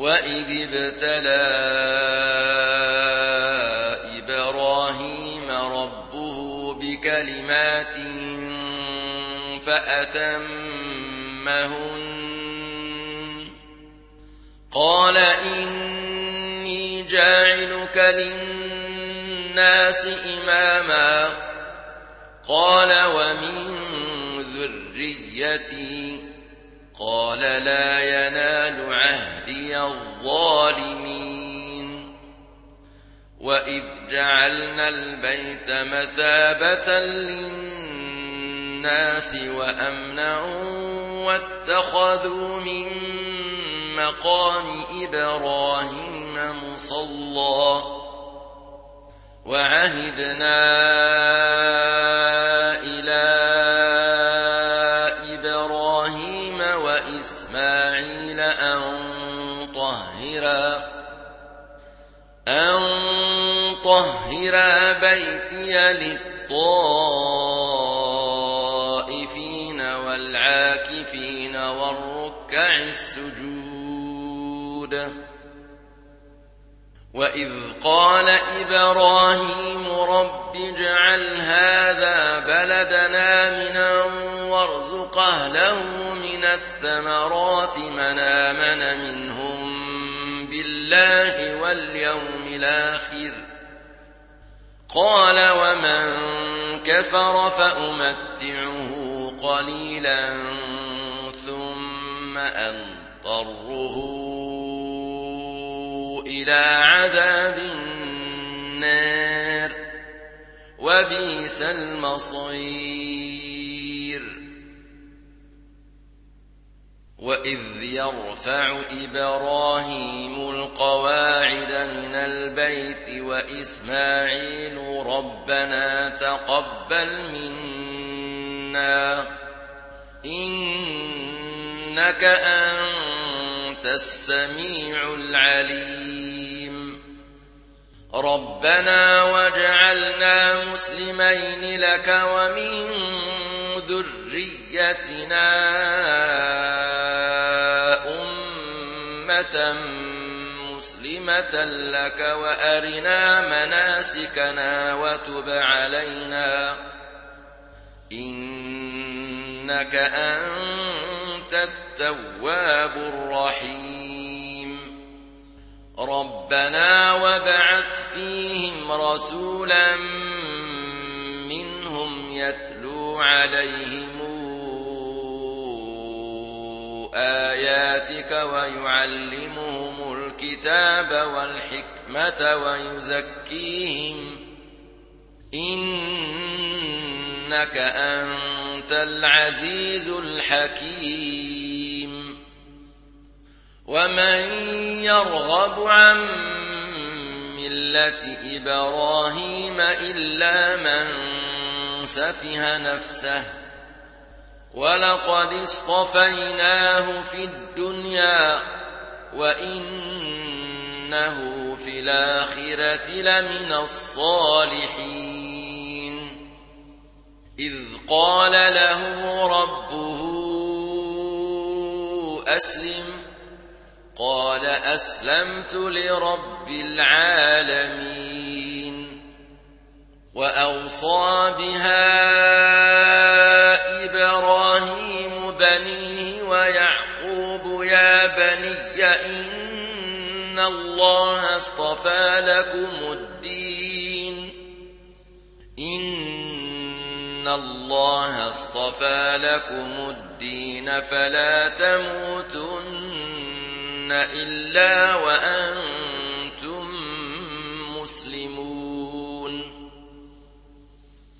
وإذ ابتلى إبراهيم ربه بكلمات فأتمهن قال إني جاعلك للناس إماما قال ومن ذريتي قال لا ينال عهدي الظالمين وإذ جعلنا البيت مثابة للناس وأمنا واتخذوا من مقام إبراهيم مصلى وعهدنا إلى إبراهيم وإسماعيل أن طهرا بيتي للطائفين والعاكفين والركع السجود وإذ قال إبراهيم رب اجعل هذا بلدنا آمنا وارزق أهله من الثمرات من آمن منهم بالله واليوم الآخر قال ومن كفر فأمتعه قليلا ثم أضطره إلى عذاب النار وبئس المصير وإذ يرفع إبراهيم القواعد من البيت وإسماعيل ربنا تقبل منا إنك أنت السميع العليم ربنا واجعلنا مسلمين لك ومن ذريتنا أمة مسلمة لك وأرنا مناسكنا وتب علينا إنك أنت التواب الرحيم ربنا وابعث فيهم رسولا منهم يتلو عليهم آياتك ويعلمهم الكتاب والحكمة ويزكيهم إنك أنت العزيز الحكيم ومن يرغب عن ملة إبراهيم إلا من سفه نفسه ولقد اصطفيناه في الدنيا وإنه في الآخرة لمن الصالحين إذ قال له ربه أسلم قال أسلمت لرب العالمين وأوصى بها إبراهيم بنيه ويعقوب يا بني إن الله اصطفى لكم الدين فلا تموتن إلا وأنتم